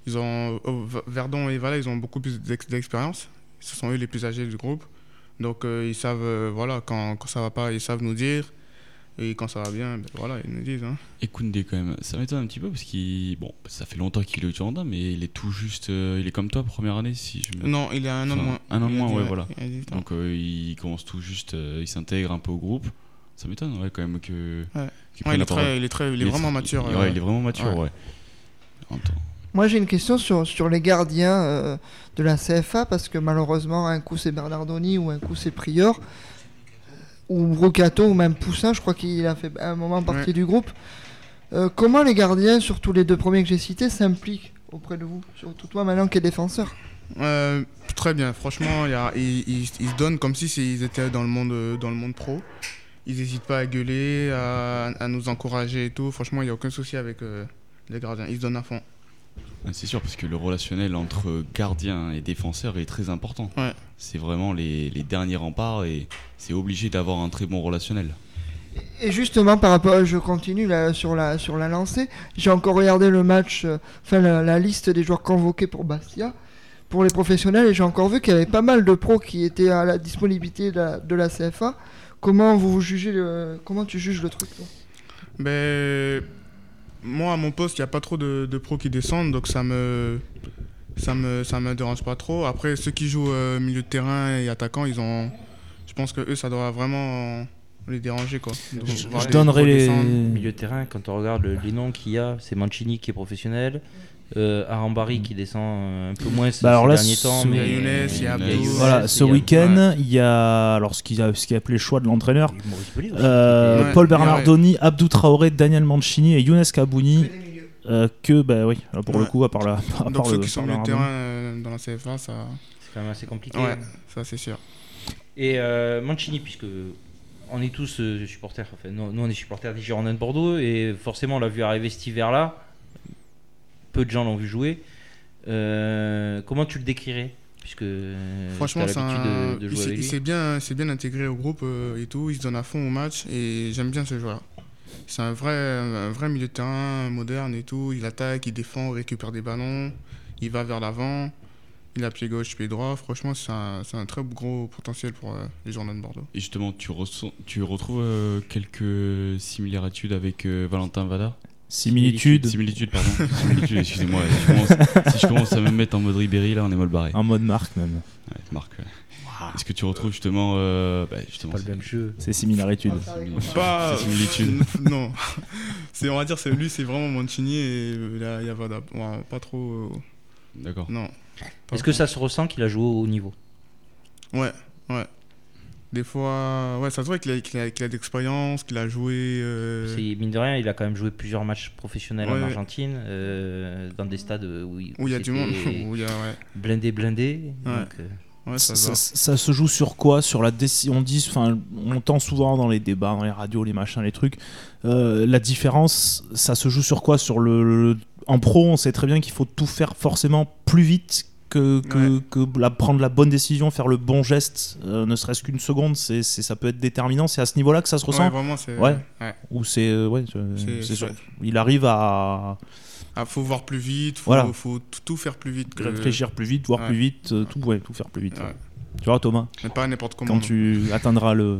Verdon et Vala, ils ont beaucoup plus d'expérience. Ce sont eux les plus âgés du groupe. Donc ils savent, quand ça va pas, ils savent nous dire. Et quand ça va bien, ils nous disent. Hein. Et Koundé quand même, ça m'étonne un petit peu parce ça fait longtemps qu'il est au Girondin, mais il est tout juste, il est comme toi première année si je me. Non, il a un an de Enfin, moins. un an de Il a moins, dit, ouais, voilà. il a dit, Donc il commence tout juste, il s'intègre un peu au groupe. Ça m'étonne quand même que. Ouais. qu'il Ouais, prenne il la est parole. il est vraiment mature. Ouais, il est vraiment mature, ouais. En même temps. Moi j'ai une question sur les gardiens de la CFA parce que malheureusement un coup c'est Bernardoni ou un coup c'est Prior ou Brocato ou même Poussin, je crois qu'il a fait à un moment partie Ouais. du groupe. Comment les gardiens, surtout les deux premiers que j'ai cités, s'impliquent auprès de vous? Surtout toi maintenant qui es défenseur. Très bien, franchement, ils se donnent comme si ils étaient dans le monde pro. Ils n'hésitent pas à gueuler, à nous encourager et tout. Franchement, il n'y a aucun souci avec les gardiens. Ils se donnent à fond. Ouais, c'est sûr, parce que le relationnel entre gardien et défenseur est très important. Ouais. C'est vraiment les derniers remparts et c'est obligé d'avoir un très bon relationnel. Et justement, par rapport, je continue là, sur la lancée. J'ai encore regardé le match, la liste des joueurs convoqués pour Bastia, pour les professionnels, et j'ai encore vu qu'il y avait pas mal de pros qui étaient à la disponibilité de la CFA. Comment comment tu juges le truc, toi? Moi, à mon poste, il n'y a pas trop de pros qui descendent, donc ça me dérange pas trop. Après, ceux qui jouent milieu de terrain et attaquants, je pense que eux, ça doit vraiment les déranger, quoi. Donc, voir Je les donnerai les. redescendre. Milieu de terrain, quand on regarde les noms qu'il y a, c'est Mancini qui est professionnel, Arambari qui descend un peu moins ces Alors là, derniers temps, il y a mais Younes, il y a Abdou. Younes, Voilà, ce il y a- week-end, il y a alors ce qui a appelé choix de l'entraîneur. Maurice Pelé aussi, Ouais, Paul ouais. Bernardoni, Abdou Traoré, Daniel Mancini et Younes Kabouni. Que bah oui, là, pour le Ouais. coup, à part Donc ceux qui sont par milieu de Bernardoni. terrain dans la CFA, ça, c'est quand même assez compliqué. ouais, ça c'est sûr. Et Mancini, puisque on est tous supporters, enfin, nous on est supporters des Girondins de Bordeaux, et forcément on l'a vu arriver cet hiver-là, peu de gens l'ont vu jouer. Comment tu le décrirais, puisque Franchement, tu as l'habitude de jouer avec lui. il s'est bien intégré au groupe et tout. Il se donne à fond au match et j'aime bien ce joueur. C'est un vrai milieu de terrain moderne et tout. Il attaque, il défend, il récupère des ballons, il va vers l'avant. Il a pied gauche, pied droit. Franchement, c'est un très gros potentiel pour les Girondins de Bordeaux. Et justement, tu retrouves quelques similitudes avec Valentin Vada. Similitude Similitudes, pardon. Similitudes, excusez-moi. Si je commence à me mettre en mode Ribéry, là, on est mal barré. en mode marque même. Ouais, Marc. Ouais. Est-ce que tu retrouves justement. Justement Pas le même jeu. C'est similaritude. Pas C'est similitude. Non. On va dire lui, c'est vraiment Mancini et il y a Vada. Ouais, pas trop. D'accord. Non. Est-ce que ça se ressent qu'il a joué au haut niveau? Ouais. Des fois, ouais, ça se voit qu'il a d'expérience, qu'il a joué. Mine de rien, il a quand même joué plusieurs matchs professionnels en Ouais. Argentine, dans des stades où Où il y a du monde. Où il y a, ouais. blindé. Ouais. Donc, Ouais, ça se voit. Ça se joue sur quoi? Sur la décision. On entend souvent dans les débats, dans les radios, les machins, les trucs. La différence, ça se joue sur quoi? En pro, on sait très bien qu'il faut tout faire forcément plus vite que prendre la bonne décision, faire le bon geste, ne serait-ce qu'une seconde, ça peut être déterminant. C'est à ce niveau-là que ça se ressent. Ouais, vraiment, c'est. Ouais. Ouais. Ou c'est C'est sûr. ça. Il arrive à Ah, faut voir plus vite, Voilà. faut tout faire plus vite. réfléchir plus vite, voir Ouais. plus vite, tout faire plus vite. Ouais. Tu vois, Thomas, Mais pas n'importe comment. quand tu atteindras le.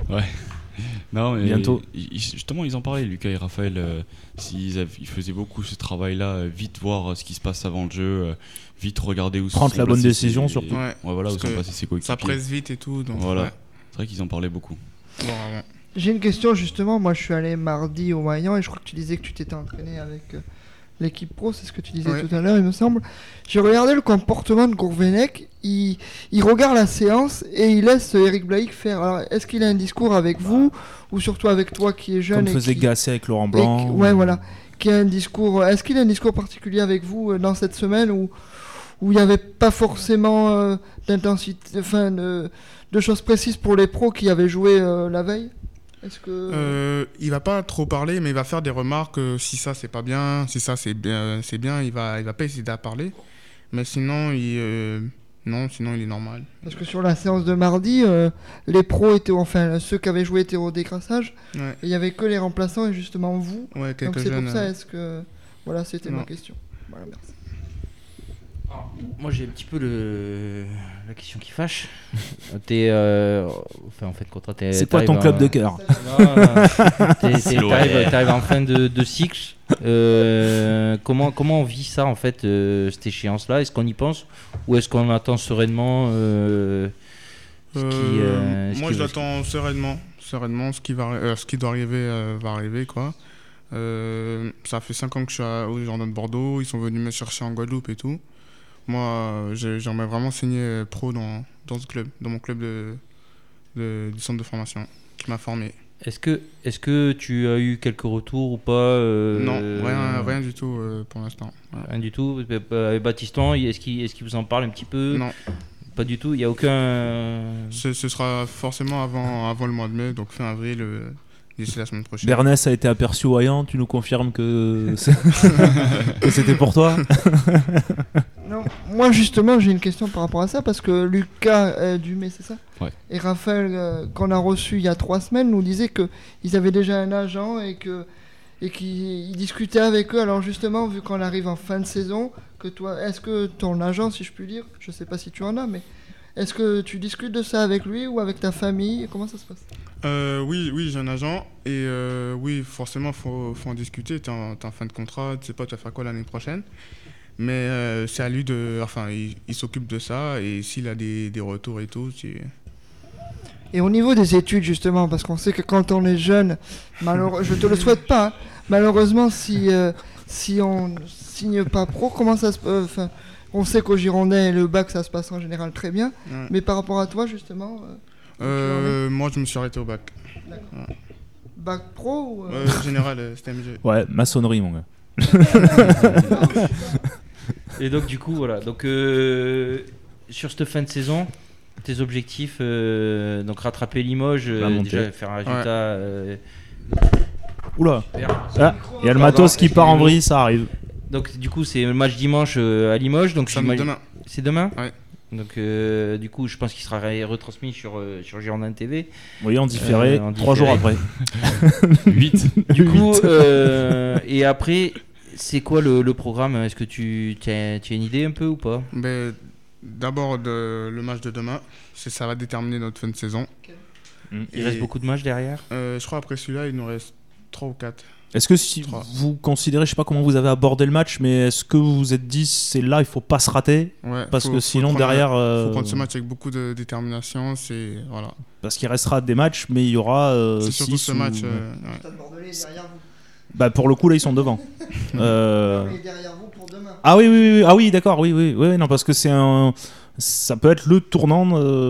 Non, mais Bientôt. Justement, ils en parlaient, Lucas et Raphaël. Ils faisaient beaucoup ce travail-là, vite voir ce qui se passe avant le jeu, vite regarder où Prendre sont la bonne placés décision, ses- surtout. Ouais. Voilà, où Parce sont que passés ses coéquipiers. Ça presse vite et tout. Donc, Voilà. ouais. C'est vrai qu'ils en parlaient beaucoup. Bon, vraiment. J'ai une question justement. Moi, je suis allé mardi au Maillan et je crois que tu disais que tu t'étais entraîné avec l'équipe pro. C'est ce que tu disais Ouais. tout à l'heure, il me semble. J'ai regardé le comportement de Gourvenec. Il regarde la séance et il laisse Eric Blaïc faire. Alors, est-ce qu'il a un discours avec vous ou surtout avec toi qui est jeune Comme et faisait qui... Gasset avec Laurent et Blanc. qui- ouais, voilà. Qui a un discours. Est-ce qu'il a un discours particulier avec vous dans cette semaine où il n'y avait pas forcément d'intensité, enfin de choses précises pour les pros qui avaient joué la veille? Est-ce que Il va pas trop parler, mais il va faire des remarques. Si ça c'est pas bien, si ça c'est bien, il va pas essayer d'en parler. Mais sinon, sinon il est normal. parce que sur la séance de mardi, les pros étaient, enfin ceux qui avaient joué étaient au décrassage. Ouais, Et il y avait que les remplaçants et justement vous. ouais, Donc quelques c'est jeunes. pour ça. Est-ce que voilà, c'était ma Non. question. Voilà, merci. moi j'ai un petit peu la question qui fâche. T'es, en fait, contre C'est quoi ton club de cœur? T'arrives en fin de cycle. Comment on vit ça en fait, cette échéance-là? Est-ce qu'on y pense ou est-ce qu'on attend sereinement Moi, je l'attends sereinement. Ce qui doit arriver va arriver, quoi. Ça fait 5 ans que je suis aux Girondins de Bordeaux. Ils sont venus me chercher en Guadeloupe et tout. Moi, j'aimerais vraiment signer pro dans ce club, dans mon club du centre de formation qui m'a formé. Est-ce que tu as eu quelques retours ou pas? Non, rien du tout pour l'instant. Ouais. Rien du tout. Avec Baptiston, est-ce qu'il vous en parle un petit peu? Non, Pas du tout. Il y a aucun. ce sera forcément avant le mois de mai, donc fin avril, d'ici la semaine prochaine. Bernès a été aperçu au Hayan, tu nous confirmes que c'était pour toi? Non, moi justement j'ai une question par rapport à ça parce que Lucas Dumais, c'est ça? Ouais. Et Raphaël qu'on a reçu il y a 3 semaines nous disaient qu'ils avaient déjà un agent et qu'ils discutaient avec eux. Alors justement, vu qu'on arrive en fin de saison, est-ce que ton agent, si je puis dire, je sais pas si tu en as, mais est-ce que tu discutes de ça avec lui ou avec ta famille? Comment ça se passe? Oui, j'ai un agent et oui, forcément, faut en discuter. T'es en fin de contrat, tu sais pas tu vas faire quoi l'année prochaine. Mais c'est à lui il s'occupe de ça et s'il a des retours et tout, Et au niveau des études, justement, parce qu'on sait que quand on est jeune, je te le souhaite pas, hein, malheureusement, si on signe pas pro, comment ça se passe on sait qu'au Girondin, le bac, ça se passe en général très bien. Ouais. Mais par rapport à toi, justement, Moi, je me suis arrêté au bac. bac pro ou, Général, STMG. Ouais, maçonnerie, mon gars. Et donc, du coup, voilà. Donc, sur cette fin de saison, tes objectifs, donc rattraper Limoges, La montée. déjà faire un résultat. Oula, super. ah, il y a le matos qui part en vrille, ça arrive. Donc, du coup, c'est le match dimanche à Limoges. Donc, Demain. C'est demain. Ouais. Donc, du coup, je pense qu'il sera retransmis sur Girondin TV. Oui, en différé, En 3 jours différé. après. 8. Du coup, et après, c'est quoi le programme? Est-ce que tu as une idée un peu ou pas? Ben, d'abord, le match de demain, ça va déterminer notre fin de saison. Il reste beaucoup de matchs derrière? Je crois après celui-là, il nous reste 3 ou 4. Est-ce que si vous considérez, je sais pas comment vous avez abordé le match, mais est-ce que vous vous êtes dit c'est là, il faut pas se rater? Ouais, Parce que sinon derrière... faut prendre ce match avec beaucoup de détermination, voilà. Parce qu'il restera des matchs, mais il y aura... c'est surtout ce match. le Stade Bordelais est derrière vous. Bah pour le coup là ils sont devant. Il est derrière vous pour demain. Ah oui, ah oui d'accord, oui, non parce que ça peut être le tournant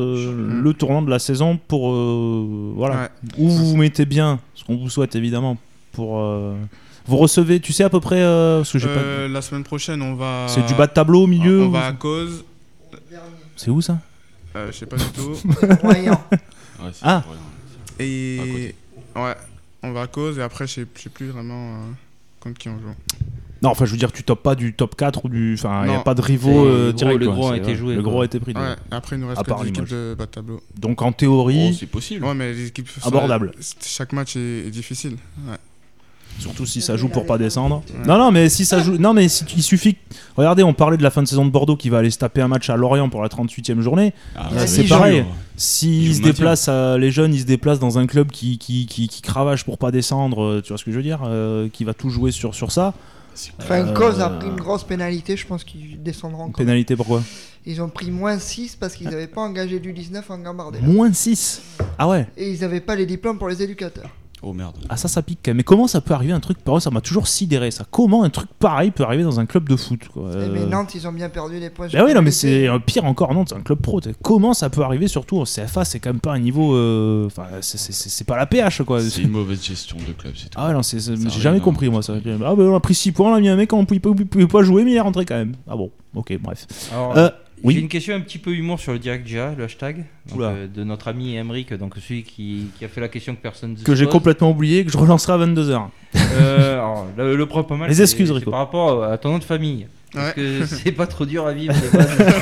de la saison pour voilà. Ouais. Où vous vous mettez bien, ce qu'on vous souhaite évidemment pour vous recevez, tu sais à peu près parce que j'ai pas... La semaine prochaine, on va. C'est du bas de tableau au milieu. On va à Cause. C'est où ça? Je sais pas du tout. Royan. Ouais, c'est Ah. vrai. Et ouais, on va à Cause et après, je sais plus vraiment contre qui on joue. Non, enfin je veux dire tu topes pas du top 4 ou du... Enfin il n'y a Non. pas de rivaux Le direct. gros quoi. a été joué, Le quoi. gros a été pris. Ouais, après, il nous reste À que part des équipes Limoges. de bas de tableau. Donc en Oh, théorie, c'est possible. Ouais, mais les équipes. Abordable. Chaque match est difficile. Ouais. surtout si ça joue pour pas descendre. Non, mais si ça joue... Non, mais il suffit... Regardez, on parlait de la fin de saison de Bordeaux qui va aller se taper un match à Lorient pour la 38e journée. Ah, Ouais, c'est si, pareil. Ils S'ils jouent se le maintien. déplacent, les jeunes, ils se déplacent dans un club qui cravache pour pas descendre, tu vois ce que je veux dire, qui va tout jouer sur ça. Enfin, Cause a pris une grosse pénalité, je pense qu'ils descendront encore. Pénalité pourquoi? Ils ont pris moins 6 parce qu'ils n'avaient pas engagé du 19 en Gambardella. Moins 6. Ah ouais. Et ils n'avaient pas les diplômes pour les éducateurs. Oh merde. Ah ça pique quand même. Mais comment ça peut arriver un truc pareil? Ça m'a toujours sidéré ça. Comment un truc pareil peut arriver dans un club de foot quoi. Mais Nantes, ils ont bien perdu des points. Bah oui, non, mais c'est pire encore. Nantes, c'est un club pro. Comment ça peut arriver, surtout au CFA? C'est quand même pas un niveau. Enfin, c'est pas la PH quoi. C'est une mauvaise gestion de club, c'est tout. Ah ouais, non, j'ai arrive, jamais hein. compris moi ça. Ah bah on a pris 6 points, on a mis un mec, on pouvait pas jouer, mais il est rentré quand même. Ah bon, ok, bref. Alors, oui. j'ai une question un petit peu humour sur le direct GA, le hashtag, donc, Oula. de notre ami Emeric, donc celui qui a fait la question que personne ne se Que j'ai pose. complètement oublié, que je relancerai à 22h. Alors, le point pas mal. Les excuses, c'est Rico. par rapport à ton nom de famille. Parce Ouais. que c'est pas trop dur à vivre. les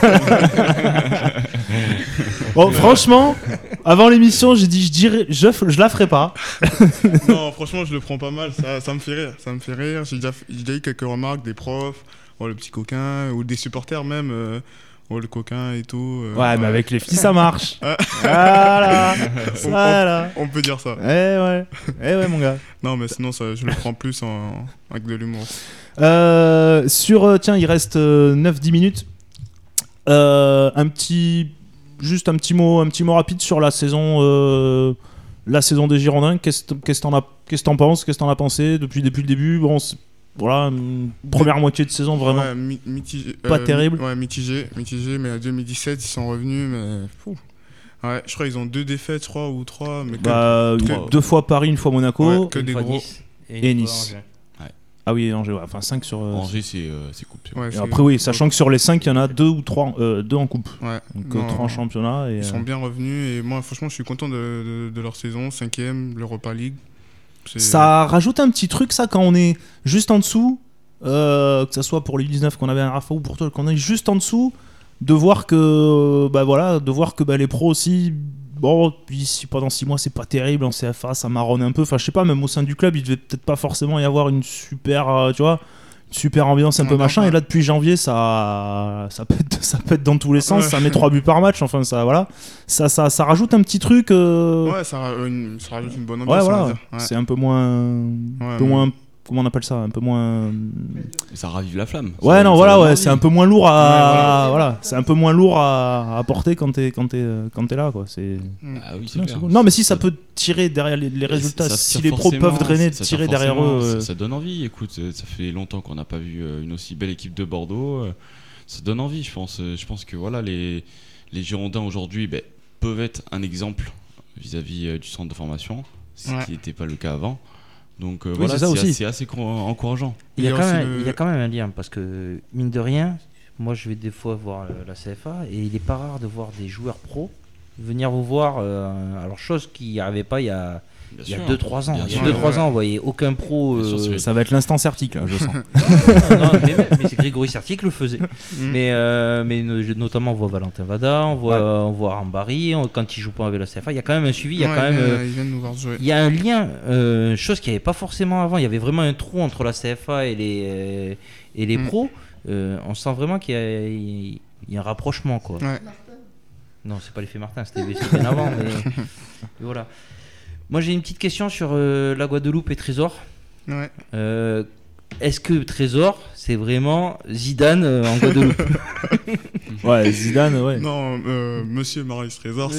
bases. Bon, franchement, avant l'émission, j'ai dit je la ferai pas. Non, franchement, je le prends pas mal. Ça me fait rire. Ça me fait rire. J'ai déjà eu quelques remarques des profs, le petit coquin, ou des supporters même. Le coquin et tout. Ouais, mais avec les filles, ça marche. Ah. Voilà. Voilà. On peut dire ça. Eh ouais, mon gars. Non, mais sinon, je le prends plus avec de l'humour. Tiens, il reste 9-10 minutes. Juste un petit mot rapide sur la saison des Girondins. Qu'est-ce que t'en penses? Qu'est-ce que t'en as pensé depuis le début? Bon, voilà, première moitié de saison vraiment Ouais, mitigé. pas terrible. Ouais, mitigé, mais à 2017, ils sont revenus, mais. Ouais, je crois qu'ils ont 2 défaites, je crois, ou 3. Mais que 2 fois Paris, 1 fois Monaco. Ouais, que Une des fois gros. Nice Et une Nice. fois Angers. Ah oui, Angers, ouais. Enfin 5 sur. Angers, c'est coupe. Ouais, Et après, oui, sachant que sur les 5, il y en a 2 ou 3 en coupe. Ouais. Donc Non, 3 en championnat. Et, Ils sont bien revenus, et moi, franchement, je suis content de leur saison. 5ème, l'Europa League. Ça rajoute un petit truc, ça, quand on est juste en dessous, que ça soit pour les 19 qu'on avait à Rafa ou pour toi, qu'on est juste en dessous, de voir que, les pros aussi, bon, puis pendant 6 mois, c'est pas terrible en CFA, ça marronne un peu. Enfin, je sais pas, même au sein du club, il devait peut-être pas forcément y avoir une super, super ambiance, un peu machin. Et là, depuis janvier, ça pète dans tous les sens. Ouais. Ça met 3 buts par match. Enfin, ça, voilà. Ça rajoute un petit truc. Ouais, ça rajoute une bonne ambiance. Ouais, on va voilà. dire. Ouais. C'est un peu moins, Ouais, un peu moins comment on appelle ça, un peu moins. Ça ravive la flamme. Ouais, Ça- non, ça voilà, donne ouais, envie. c'est un peu moins lourd à, Ouais, voilà, c'est un peu moins lourd à porter quand t'es là, quoi. C'est. Ah oui, c'est Non, clair. c'est cool. Non, mais si ça peut tirer derrière les résultats, Ça si tire les pros forcément, peuvent drainer, ça tirer tire derrière forcément, eux. ça donne envie. Écoute, ça fait longtemps qu'on n'a pas vu une aussi belle équipe de Bordeaux. Ça donne envie, je pense. Je pense que voilà, les Girondins aujourd'hui peuvent être un exemple vis-à-vis du centre de formation, ce Ouais. qui n'était pas le cas avant. Donc Oui, voilà, c'est ça aussi. c'est assez encourageant. Il y a Il y a quand aussi même, le- il y a quand même un lien parce que mine de rien, moi je vais des fois voir la CFA et il est pas rare de voir des joueurs pros venir vous voir. Alors chose qui n'arrivait pas il y a Bien il y a sûr. 2-3 ans. Bien Il y a sûr. 2-3 ans, vous voyez aucun pro. Bien sûr, c'est- Ça va être l'instant certique, là, je sens. Non, mais c'est Grégory Sertier qui le faisait. Mm. Mais notamment on voit Valentin Vada, on voit Rambari, quand il joue pas avec la CFA, il y a quand même un suivi, il y a Ouais, quand même. ils viennent nous voir jouer. Il y a un lien, chose qu'il n'y avait pas forcément avant. Il y avait vraiment un trou entre la CFA et les pros. On sent vraiment qu'il y a un rapprochement, quoi. Ouais. Non, c'est pas l'effet Martin, c'était bien avant. Mais voilà. Moi, j'ai une petite question sur la Guadeloupe et Trésor. Ouais. Est-ce que Trésor, c'est vraiment Zidane en Guadeloupe? Ouais, Zidane, ouais. Non, monsieur Marius Trésor,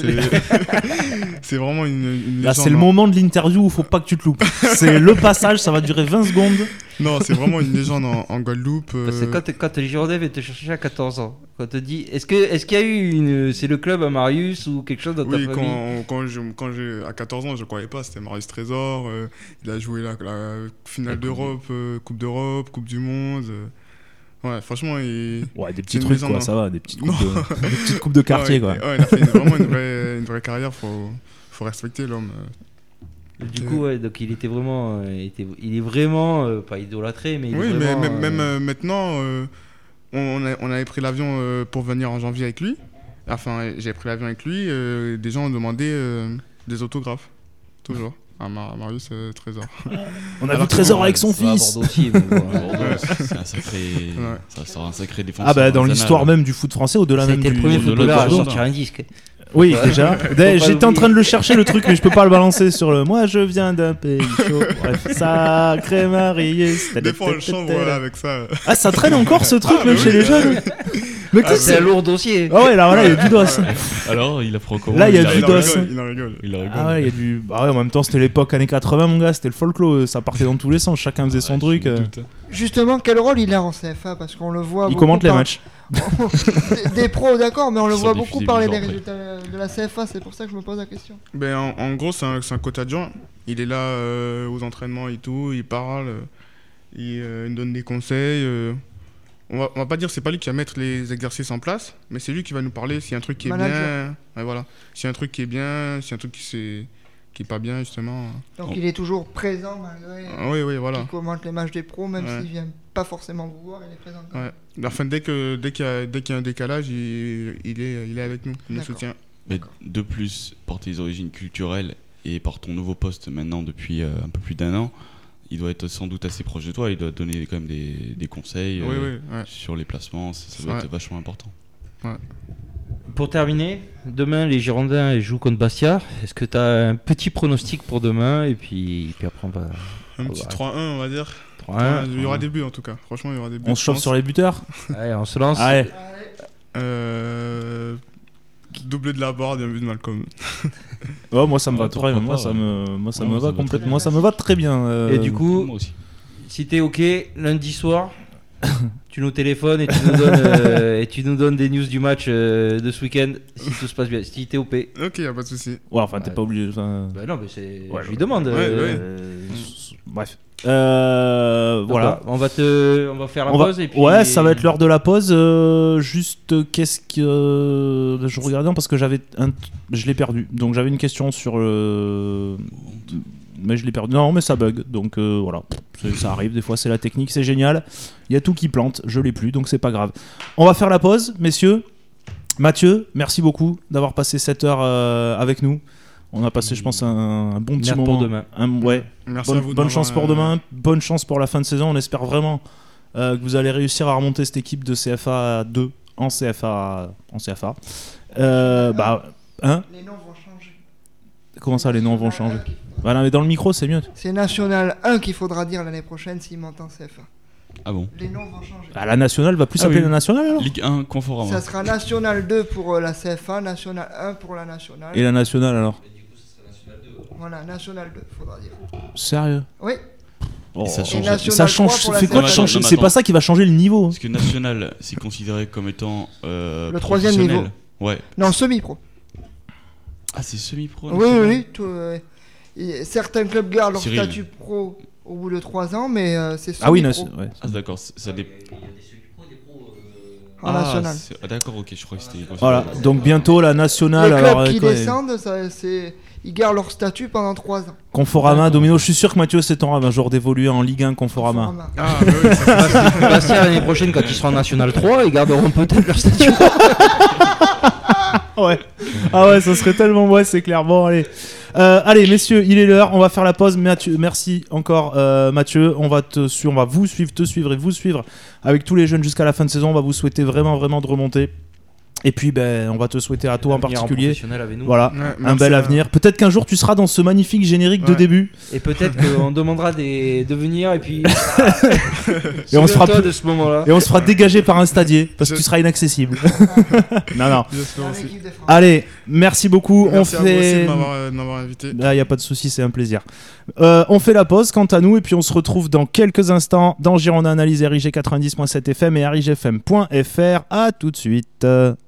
c'est vraiment une Là, légende. c'est le moment de l'interview où il faut pas que tu te loupes. C'est le passage, ça va durer 20 secondes. Non, c'est vraiment une légende en Guadeloupe. Parce que quand les Girondins viennent te chercher à 14 ans, quand on te dit, est-ce qu'il y a eu c'est le club à Marius ou quelque chose dans ta Oui, famille? quand j'ai à 14 ans, je croyais pas, c'était Marius Trésor. Il a joué la finale d'Europe, Coupe d'Europe, Coupe du Monde. Ouais, franchement, Ouais, des petits C'est une trucs, légende, quoi, hein. ça va, des petites coupes de quartier, quoi. Ouais, il a fait vraiment une vraie carrière, faut respecter l'homme. Du coup, ouais, donc il était vraiment, il est vraiment pas idolâtré, mais il Oui, est mais vraiment, même maintenant, on avait pris l'avion pour venir en janvier avec lui. Enfin, j'ai pris l'avion avec lui. Des gens ont demandé des autographes, toujours. À Marius Trésor. On a Alors vu que Trésor bon, avec son ça va à fils. Bordeaux aussi, mais bon, Bordeaux, c'est un sacré, Ouais. ça sera un sacré défenseur. Ah bah dans artisanal. l'histoire même du foot français, au-delà ça a même été du... le premier au-delà footballeur à de Bordeaux. sortir un disque. Oui, déjà. pas J'étais en l'oublier. train de le chercher le truc, mais je peux pas le balancer sur le. Moi, je viens d'un pays chaud. Bref, sacré Marius. Des fois, on le chante, voilà, avec ça. Ah, ça traîne encore ce truc même chez les jeunes. Mais qu'est-ce que C'est un c'est? lourd dossier. Ah ouais, là, voilà, il y a du dos. Alors, il apprend comment? Là, il y a a du Il en dos. rigole, il en rigole. Il a rigolé. Ah ouais, il y a du. Ah ouais, en même temps, c'était l'époque années 80, mon gars. C'était le folklore. Ça partait dans tous les sens. Chacun faisait son truc. Justement, quel rôle il a en CFA? Parce qu'on le voit. Il beaucoup commente les par- matchs. des pros, d'accord, mais on le Sans voit diffuser beaucoup parler le des genre, résultats de la CFA. C'est pour ça que je me pose la question. Ben, en gros, c'est un coach adjoint. Il est là aux entraînements et tout. Il parle. Il nous donne des conseils. On va pas dire c'est pas lui qui va mettre les exercices en place, mais c'est lui qui va nous parler s'il y a un truc qui est Manager. bien. Ouais, voilà. S'il y a un truc qui est bien, s'il y a un truc qui est pas bien, justement. Donc Oh. il est toujours présent malgré Oui, voilà. qu'il commente les matchs des pros, même Ouais. s'il vient pas forcément vous voir, il est présent. quand même. Ouais. Enfin, dès qu'il y a un décalage, il est avec nous, il nous D'accord. soutient. Mais de plus, par tes origines culturelles et par ton nouveau poste maintenant depuis un peu plus d'un an, il doit être sans doute assez proche de toi. Il doit te donner quand même des conseils Oui, ouais. sur les placements. Ça doit Ouais. être vachement important. Pour terminer, demain les Girondins jouent contre Bastia. Est-ce que tu as un petit pronostic pour demain et puis après on va Un petit ouais. 3-1, on va dire. 3-1. Il y aura des buts en tout cas. Franchement, il y aura des buts. On se chauffe sur les buteurs. Allez, on se lance. Allez. Doublé de la barre, un but de Malcolm. Oh, moi ça me va Ouais, très pourquoi bien. Moi pas, ça ouais. me Ouais, va ça va complètement. très bien. Moi ça me va très bien. Et du coup, Moi aussi. si t'es ok, lundi soir, tu nous téléphones et tu nous donnes des news du match de ce week-end si tout se passe bien. Si t'es OP. Ok, y a pas de souci. Ouais, enfin t'es pas obligé. enfin, Bah non, mais c'est. Ouais, je lui demande. Bref. Donc Voilà. On va faire la On va- pause et puis. Ouais, ça va être l'heure de la pause. Juste, qu'est-ce que je regardais parce que je l'ai perdu. Donc j'avais une question sur mais je l'ai perdu. Non, mais ça bug. Donc voilà, ça arrive. Des fois, c'est la technique, c'est génial. Il y a tout qui plante. Je l'ai plus, donc c'est pas grave. On va faire la pause, messieurs. Mathieu, merci beaucoup d'avoir passé cette heure avec nous. On a passé, je pense, un bon petit Merde moment. pour demain. Ouais. Merci à vous. Bonne chance pour d'avoir, demain, bonne chance pour la fin de saison. On espère vraiment que vous allez réussir à remonter cette équipe de CFA 2 en CFA. Hein Les noms vont changer. Comment ça, les noms vont changer? Voilà, mais dans le micro, c'est mieux. C'est National 1 qu'il faudra dire l'année prochaine s'il monte en CFA. Ah bon? Les noms vont changer. Ah, la nationale va plus Ah s'appeler oui. la nationale alors? Ligue 1 Conforama. Ça sera National 2 pour la CFA, National 1 pour la nationale. Et la nationale alors? Voilà, National 2, faudra dire. Sérieux? Oui. Oh, Et ça change. National ça change. 3 pour la C'est quoi CFA. qui change? Non, C'est attends. pas ça qui va changer le niveau. Parce que national, c'est considéré comme étant Le troisième professionnel. niveau. Ouais. Non, semi-pro. Ah, c'est semi-pro. Oui, national. oui, certains clubs gardent leur Cyril. statut pro au bout de 3 ans, mais c'est Ah oui, semi-pro ouais. Ah, d'accord. Ça dépend. en national. D'accord, ok, je crois que c'était. Voilà, donc bientôt la nationale. Les clubs Alors, qui quoi, descendent, ils gardent leur statut pendant 3 ans. Conforama, Domino, je suis sûr que Mathieu c'est ton rêve un jour d'évoluer en Ligue 1 Conforama. Conforama. Ah, bah oui, ça, Bastien, l'année prochaine, quand ils seront en National 3, ils garderont peut-être leur statut. Ouais. Ah ouais, ça serait tellement ouais, c'est clair. Bon, allez. Allez, messieurs, il est l'heure. On va faire la pause. Mathieu, merci encore, Mathieu. On va vous suivre, te suivre et vous suivre avec tous les jeunes jusqu'à la fin de saison. On va vous souhaiter vraiment, vraiment de remonter. Et puis, on va te souhaiter à toi en L'avenir particulier. professionnel avec nous. Voilà, Ouais, un merci, bel avenir. Peut-être qu'un jour tu seras dans ce magnifique générique de Ouais. début. Et peut-être qu'on demandera de venir et puis. Et on se fera Souviens-toi plus- de ce moment-là. Et on se fera dégager par un stadier parce que tu seras inaccessible. non. J'espère Dans aussi. l'équipe de France. Allez, merci beaucoup. Merci on à vous aussi fait. de m'avoir invité. Il n'y a pas de souci, c'est un plaisir. On fait la pause quant à nous et puis on se retrouve dans quelques instants dans Girondin Analyse RIG 90.7 FM et RIGFM.fr. À tout de suite.